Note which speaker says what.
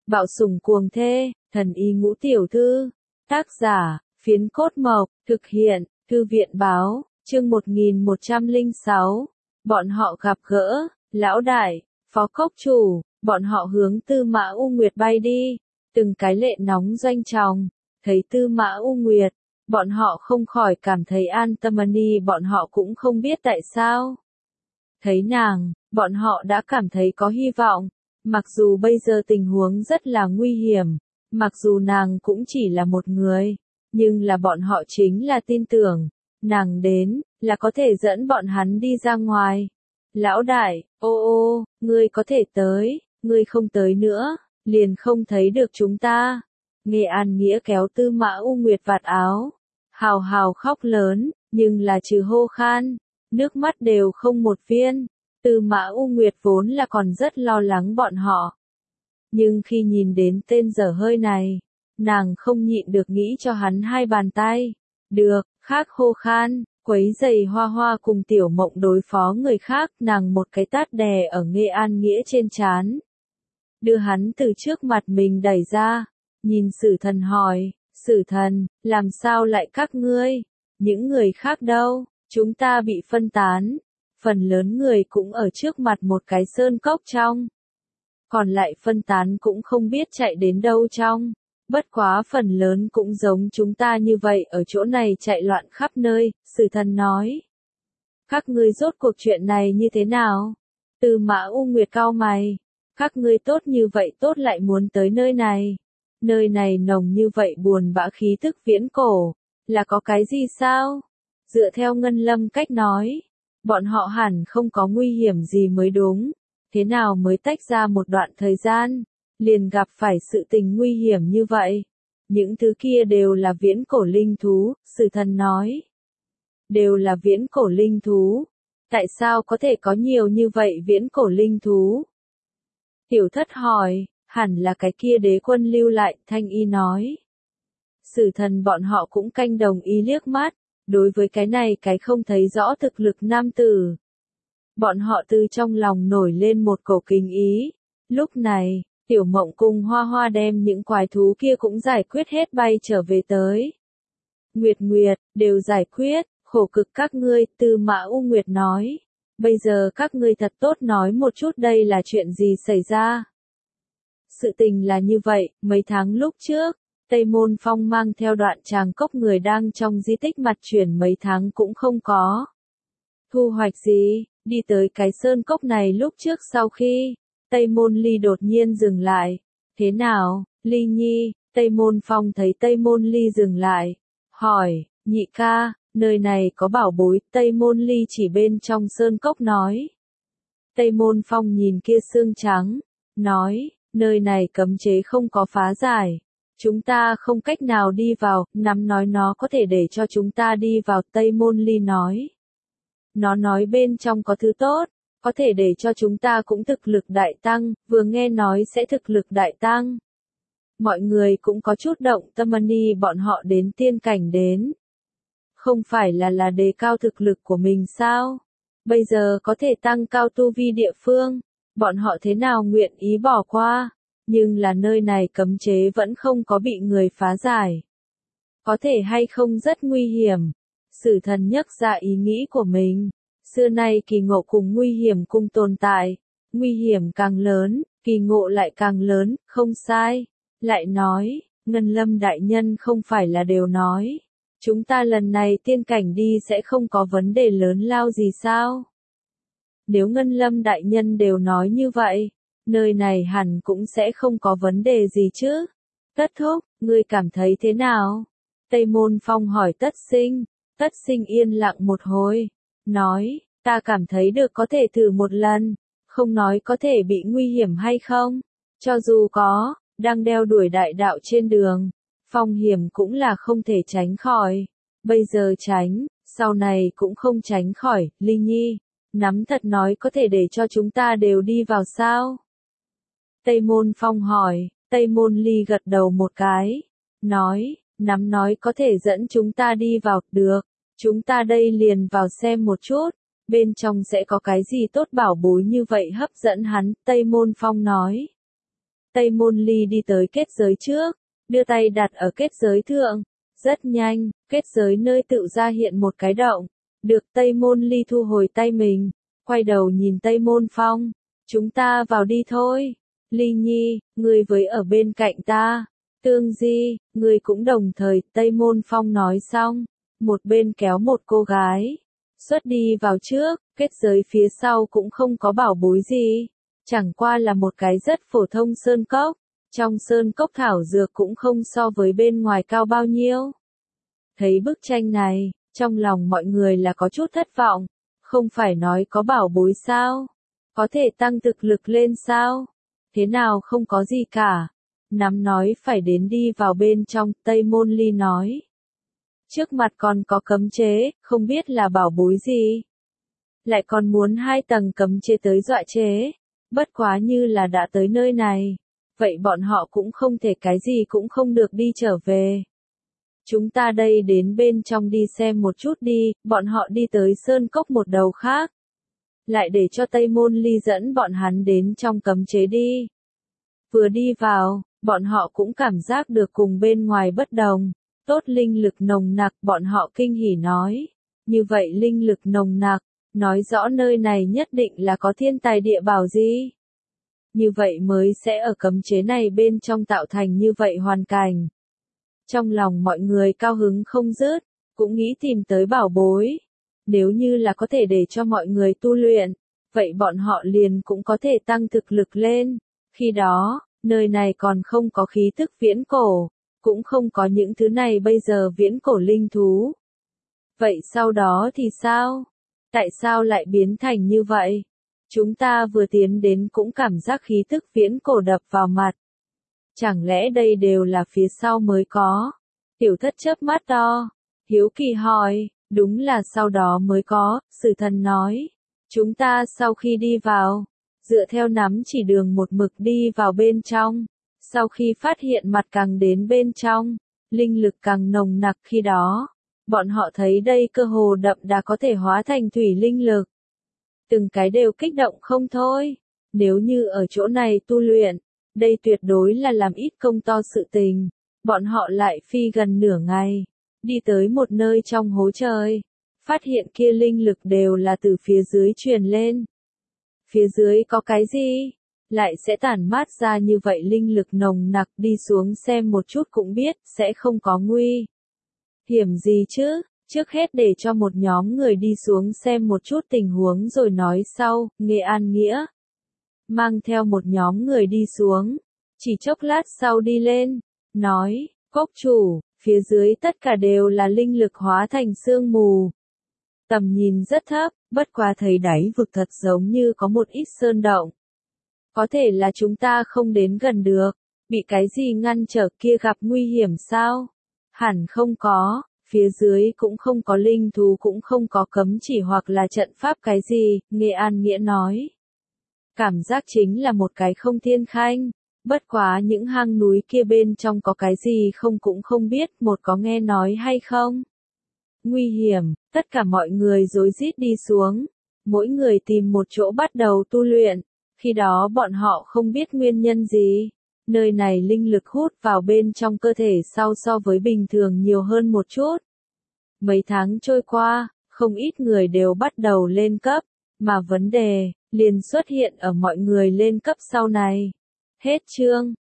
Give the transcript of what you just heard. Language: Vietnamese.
Speaker 1: Bạo sủng cuồng thê, thần y ngũ tiểu thư. Tác giả, Phiến Cốt Mộc, thực hiện, Thư viện báo, chương 1106. Bọn họ gặp gỡ, lão đại, phó cốc chủ, bọn họ hướng Tư Mã U Nguyệt bay đi. Từng cái lệ nóng doanh tròng, thấy Tư Mã U Nguyệt, bọn họ không khỏi cảm thấy an tâm. Bọn họ cũng không biết tại sao. Thấy nàng, bọn họ đã cảm thấy có hy vọng. Mặc dù bây giờ tình huống rất là nguy hiểm, mặc dù nàng cũng chỉ là một người, nhưng là bọn họ chính là tin tưởng, nàng đến, là có thể dẫn bọn hắn đi ra ngoài. Lão đại, ô, ngươi có thể tới, ngươi không tới nữa, liền không thấy được chúng ta. Nghe An Nghĩa kéo Tư Mã U Nguyệt vạt áo, hào hào khóc lớn, nhưng là trừ hô khan, nước mắt đều không một viên. Tư Mã U Nguyệt vốn là còn rất lo lắng bọn họ. Nhưng khi nhìn đến tên dở hơi này, nàng không nhịn được nghĩ cho hắn hai bàn tay. Được, khác hô khan, quấy giày Hoa Hoa cùng Tiểu Mộng đối phó người khác, nàng một cái tát đè ở Nghe An Nghĩa trên trán. Đưa hắn từ trước mặt mình đẩy ra, nhìn Sử Thần hỏi, Sử Thần, làm sao lại các ngươi? Những người khác đâu? Chúng ta bị phân tán. Phần lớn người cũng ở trước mặt một cái sơn cốc trong. Còn lại phân tán cũng không biết chạy đến đâu trong. Bất quá phần lớn cũng giống chúng ta như vậy ở chỗ này chạy loạn khắp nơi, Sử Thần nói. Các ngươi rốt cuộc chuyện này như thế nào? Tư Mã U Nguyệt cau mày. Các ngươi tốt như vậy tốt lại muốn tới nơi này. Nơi này nồng như vậy buồn bã khí tức viễn cổ. Là có cái gì sao? Dựa theo Ngân Lâm cách nói. Bọn họ hẳn không có nguy hiểm gì mới đúng. Thế nào mới tách ra một đoạn thời gian, liền gặp phải sự tình nguy hiểm như vậy. Những thứ kia đều là viễn cổ linh thú, Sử Thần nói. Đều là viễn cổ linh thú. Tại sao có thể có nhiều như vậy viễn cổ linh thú? Tiểu Thất hỏi, hẳn là cái kia đế quân lưu lại, Thanh Y nói. Sử Thần bọn họ cũng canh đồng ý liếc mắt. Đối với cái này cái không thấy rõ thực lực nam tử. Bọn họ từ trong lòng nổi lên một cổ kinh ý. Lúc này, Tiểu Mộng cùng Hoa Hoa đem những quái thú kia cũng giải quyết hết bay trở về tới. Nguyệt, đều giải quyết, khổ cực các ngươi, Tư Mã U Nguyệt nói. Bây giờ các ngươi thật tốt nói một chút đây là chuyện gì xảy ra. Sự tình là như vậy, mấy tháng lúc trước. Tây Môn Phong mang theo Đoạn Tràng Cốc người đang trong di tích mặt chuyển mấy tháng cũng không có. Thu hoạch gì, đi tới cái sơn cốc này lúc trước sau khi, Tây Môn Ly đột nhiên dừng lại. Thế nào, Ly Nhi, Tây Môn Phong thấy Tây Môn Ly dừng lại. Hỏi, nhị ca, nơi này có bảo bối, Tây Môn Ly chỉ bên trong sơn cốc nói. Tây Môn Phong nhìn kia xương trắng, nói, nơi này cấm chế không có phá giải. Chúng ta không cách nào đi vào, nắm nói nó có thể để cho chúng ta đi vào, Tây Môn Ly nói. Nó nói bên trong có thứ tốt, có thể để cho chúng ta cũng thực lực đại tăng, vừa nghe nói sẽ thực lực đại tăng. Mọi người cũng có chút động tâm. Bọn họ đến tiên cảnh đến. Không phải là đề cao thực lực của mình sao? Bây giờ có thể tăng cao tu vi địa phương, bọn họ thế nào nguyện ý bỏ qua? Nhưng là nơi này cấm chế vẫn không có bị người phá giải. Có thể hay không rất nguy hiểm. Sử Thần nhắc ra ý nghĩ của mình. Xưa nay kỳ ngộ cùng nguy hiểm cùng tồn tại. Nguy hiểm càng lớn, kỳ ngộ lại càng lớn, không sai. Lại nói, Ngân Lâm đại nhân không phải là đều nói. Chúng ta lần này tiên cảnh đi sẽ không có vấn đề lớn lao gì sao? Nếu Ngân Lâm đại nhân đều nói như vậy, nơi này hẳn cũng sẽ không có vấn đề gì chứ. Tất Thúc, ngươi cảm thấy thế nào? Tây Môn Phong hỏi Tất Sinh yên lặng một hồi. Nói, ta cảm thấy được có thể thử một lần. Không nói có thể bị nguy hiểm hay không. Cho dù có, đang đeo đuổi đại đạo trên đường. Phong hiểm cũng là không thể tránh khỏi. Bây giờ tránh, sau này cũng không tránh khỏi, Ly Nhi. Nắm thật nói có thể để cho chúng ta đều đi vào sao? Tây Môn Phong hỏi, Tây Môn Ly gật đầu một cái. Nói, nắm nói có thể dẫn chúng ta đi vào, được. Chúng ta đây liền vào xem một chút. Bên trong sẽ có cái gì tốt bảo bối như vậy hấp dẫn hắn, Tây Môn Phong nói. Tây Môn Ly đi tới kết giới trước, đưa tay đặt ở kết giới thượng. Rất nhanh, kết giới nơi tự ra hiện một cái động. Được Tây Môn Ly thu hồi tay mình, quay đầu nhìn Tây Môn Phong. Chúng ta vào đi thôi. Ly Nhi, ngươi với ở bên cạnh ta. Tương Di, ngươi cũng đồng thời, Tây Môn Phong nói xong. Một bên kéo một cô gái. Xuất đi vào trước, kết giới phía sau cũng không có bảo bối gì. Chẳng qua là một cái rất phổ thông sơn cốc. Trong sơn cốc thảo dược cũng không so với bên ngoài cao bao nhiêu. Thấy bức tranh này, trong lòng mọi người là có chút thất vọng. Không phải nói có bảo bối sao? Có thể tăng thực lực lên sao? Thế nào không có gì cả? Nắm nói phải đến đi vào bên trong, Tây Môn Ly nói. Trước mặt còn có cấm chế, không biết là bảo bối gì. Lại còn muốn 2 tầng cấm chế tới dọa chế. Bất quá như là đã tới nơi này. Vậy bọn họ cũng không thể cái gì cũng không được đi trở về. Chúng ta đây đến bên trong đi xem một chút đi, bọn họ đi tới sơn cốc một đầu khác. Lại để cho Tây Môn Ly dẫn bọn hắn đến trong cấm chế đi. Vừa đi vào, bọn họ cũng cảm giác được cùng bên ngoài bất đồng. Tốt linh lực nồng nặc, bọn họ kinh hỉ nói. Như vậy linh lực nồng nặc, nói rõ nơi này nhất định là có thiên tài địa bảo gì. Như vậy mới sẽ ở cấm chế này bên trong tạo thành như vậy hoàn cảnh. Trong lòng mọi người cao hứng không dứt, cũng nghĩ tìm tới bảo bối. Nếu như là có thể để cho mọi người tu luyện, vậy bọn họ liền cũng có thể tăng thực lực lên. Khi đó, nơi này còn không có khí thức viễn cổ, cũng không có những thứ này bây giờ viễn cổ linh thú. Vậy sau đó thì sao? Tại sao lại biến thành như vậy? Chúng ta vừa tiến đến cũng cảm giác khí thức viễn cổ đập vào mặt. Chẳng lẽ đây đều là phía sau mới có? Tiểu Thất chớp mắt to, hiếu kỳ hỏi, đúng là sau đó mới có, Sử Thần nói. Chúng ta sau khi đi vào, dựa theo nắm chỉ đường một mực đi vào bên trong. Sau khi phát hiện mặt càng đến bên trong, linh lực càng nồng nặc khi đó. Bọn họ thấy đây cơ hồ đậm đà có thể hóa thành thủy linh lực. Từng cái đều kích động không thôi. Nếu như ở chỗ này tu luyện, đây tuyệt đối là làm ít công to sự tình. Bọn họ lại phi gần nửa ngày, đi tới một nơi trong hố trời. Phát hiện kia linh lực đều là từ phía dưới truyền lên. Phía dưới có cái gì? Lại sẽ tản mát ra như vậy linh lực nồng nặc, đi xuống xem một chút cũng biết, sẽ không có nguy hiểm gì chứ. Trước hết để cho một nhóm người đi xuống xem một chút tình huống rồi nói sau. Nghệ An Nghĩa mang theo một nhóm người đi xuống, chỉ chốc lát sau đi lên, nói, cốc chủ, phía dưới tất cả đều là linh lực hóa thành sương mù. Tầm nhìn rất thấp, bất quá thấy đáy vực thật giống như có một ít sơn động. Có thể là chúng ta không đến gần được, bị cái gì ngăn trở kia gặp nguy hiểm sao? Hẳn không có, phía dưới cũng không có linh thú cũng không có cấm chỉ hoặc là trận pháp cái gì, Nghệ An Nghĩa nói. Cảm giác chính là một cái không thiên khanh, bất quá những hang núi kia bên trong có cái gì không cũng không biết, một có nghe nói hay không? Nguy hiểm, tất cả mọi người rối rít đi xuống, mỗi người tìm một chỗ bắt đầu tu luyện, khi đó bọn họ không biết nguyên nhân gì. Nơi này linh lực hút vào bên trong cơ thể so với bình thường nhiều hơn một chút. Mấy tháng trôi qua, không ít người đều bắt đầu lên cấp, mà vấn đề liền xuất hiện ở mọi người lên cấp sau này. Hết chương.